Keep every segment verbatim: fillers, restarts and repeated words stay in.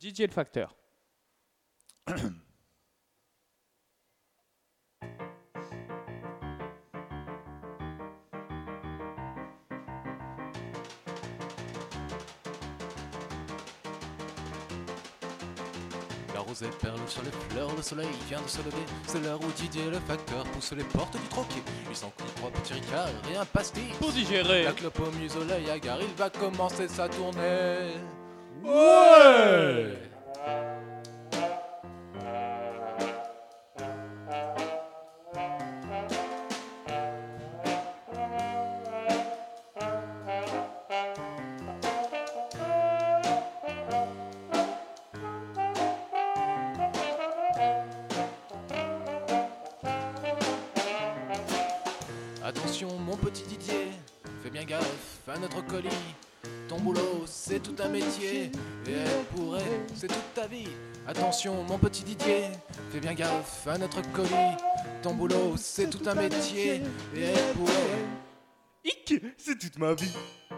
Didier le facteur. La rosée perle sur les fleurs, le soleil vient de se lever. C'est l'heure où Didier le facteur pousse les portes du troquet. Il s'en coule trois petits ricards et un pastis. Pour digérer. La clope au muselet à gare, il va commencer sa tournée. Ouais. Attention mon petit Didier, fais bien gaffe à notre colis. Ton boulot c'est tout un métier, et elle pourrait, c'est toute ta vie. Attention mon petit Didier, fais bien gaffe à notre colis. Ton boulot c'est tout un métier, et elle pourrait. Hic, c'est toute ma vie.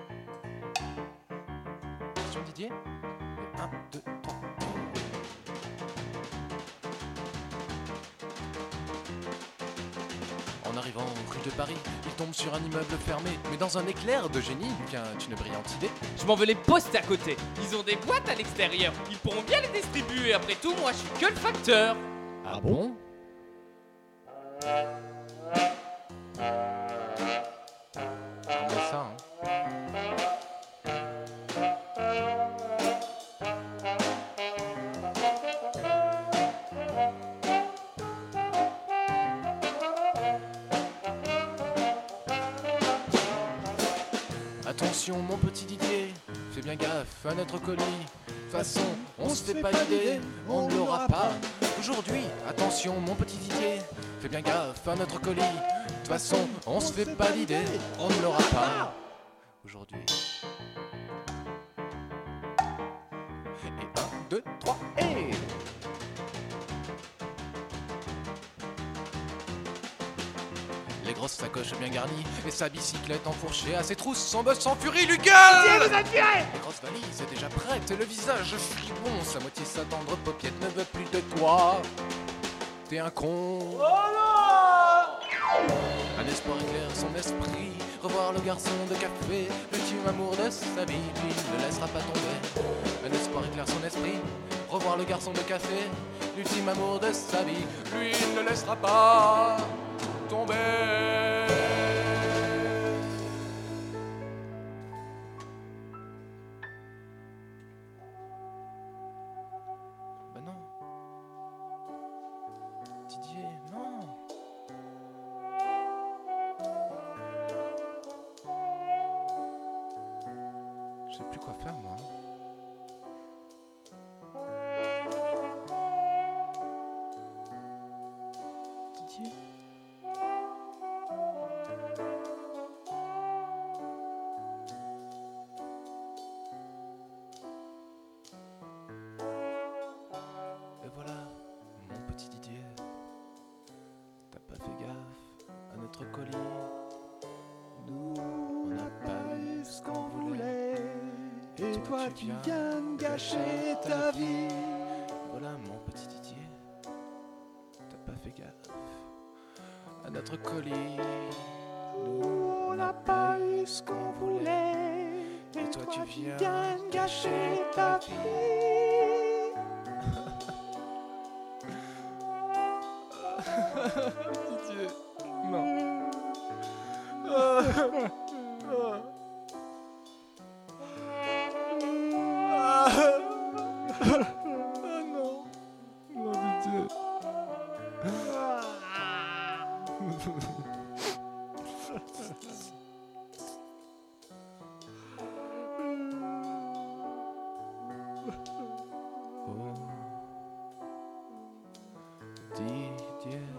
Attention Didier, un, deux, trois. En arrivant rue de Paris, il tombe sur un immeuble fermé, mais dans un éclair de génie lui vient une brillante idée. Je m'en veux les postes à côté. Ils ont des boîtes à l'extérieur. Ils pourront bien les distribuer. Après tout, moi, je suis que le facteur. Ah bon? J'aimerais ça, hein. Attention mon petit Didier, fais bien gaffe à notre colis. De toute façon, on se fait pas d'idée, on ne l'aura pas aujourd'hui. Attention mon petit Didier, fais bien gaffe à notre colis. De toute façon, on se fait pas d'idée, on ne l'aura pas aujourd'hui. Et un, deux, trois, et... Les grosses sacoches bien garnies et sa bicyclette enfourchée à ses trousses, son boss en furie lui gueule. Les grosses valises est déjà prêtes, le visage fribon, sa moitié sa tendre paupiette ne veut plus de toi. T'es un con. Oh non! Un espoir éclaire son esprit, revoir le garçon de café, l'ultime amour de sa vie, lui ne le laissera pas tomber. Un espoir éclaire son esprit, revoir le garçon de café, l'ultime amour de sa vie, lui ne le laissera pas tomber. Bah non. Didier, non. Je sais plus quoi faire moi. Didier. Et voilà, mon petit Didier, t'as pas fait gaffe à notre colis. Nous, on n'a pas eu ce qu'on voulait. Et toi tu viens de gâcher ta vie. Voilà, mon petit Didier, t'as pas fait gaffe à notre colis. Nous, on n'a pas eu ce qu'on voulait. Et toi tu viens de gâcher ta vie. Didier, non. Ah non. Non, Didier. Oh. Didier.